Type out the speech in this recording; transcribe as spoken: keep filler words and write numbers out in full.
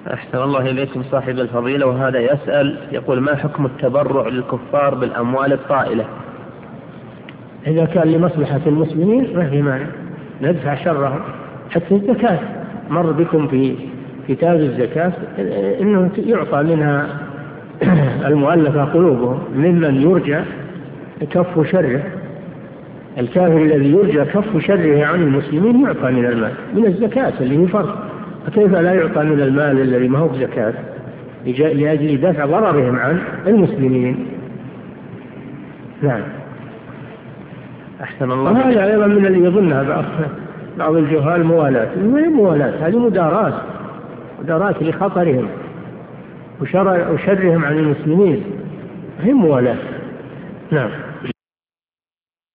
أحسن الله إليكم صاحب الفضيلة، وهذا يسأل يقول: ما حكم التبرع للكفار بالأموال الطائلة؟ إذا كان لمصلحة المسلمين ما في مانع، ندفع شرهم. حتى الزكاة مر بكم في كتاب الزكاة إنه يعطى منها المؤلفة قلوبهم ممن يرجى كف شره. الكافر الذي يرجى كف شره عن المسلمين يعطى من المال من الزكاة اللي هي فرض، فكيف لا يعطى من المال الذي ما هو زكاة لأجل دفع ضررهم عن المسلمين؟ نعم. أحسن الله. وهذا أيضا من اللي يظنها بعض بعض الجهال موالاة. ما هي موالاة، هذه مداراة، مداراة لخطرهم وشرهم عن المسلمين، هي موالاة. نعم.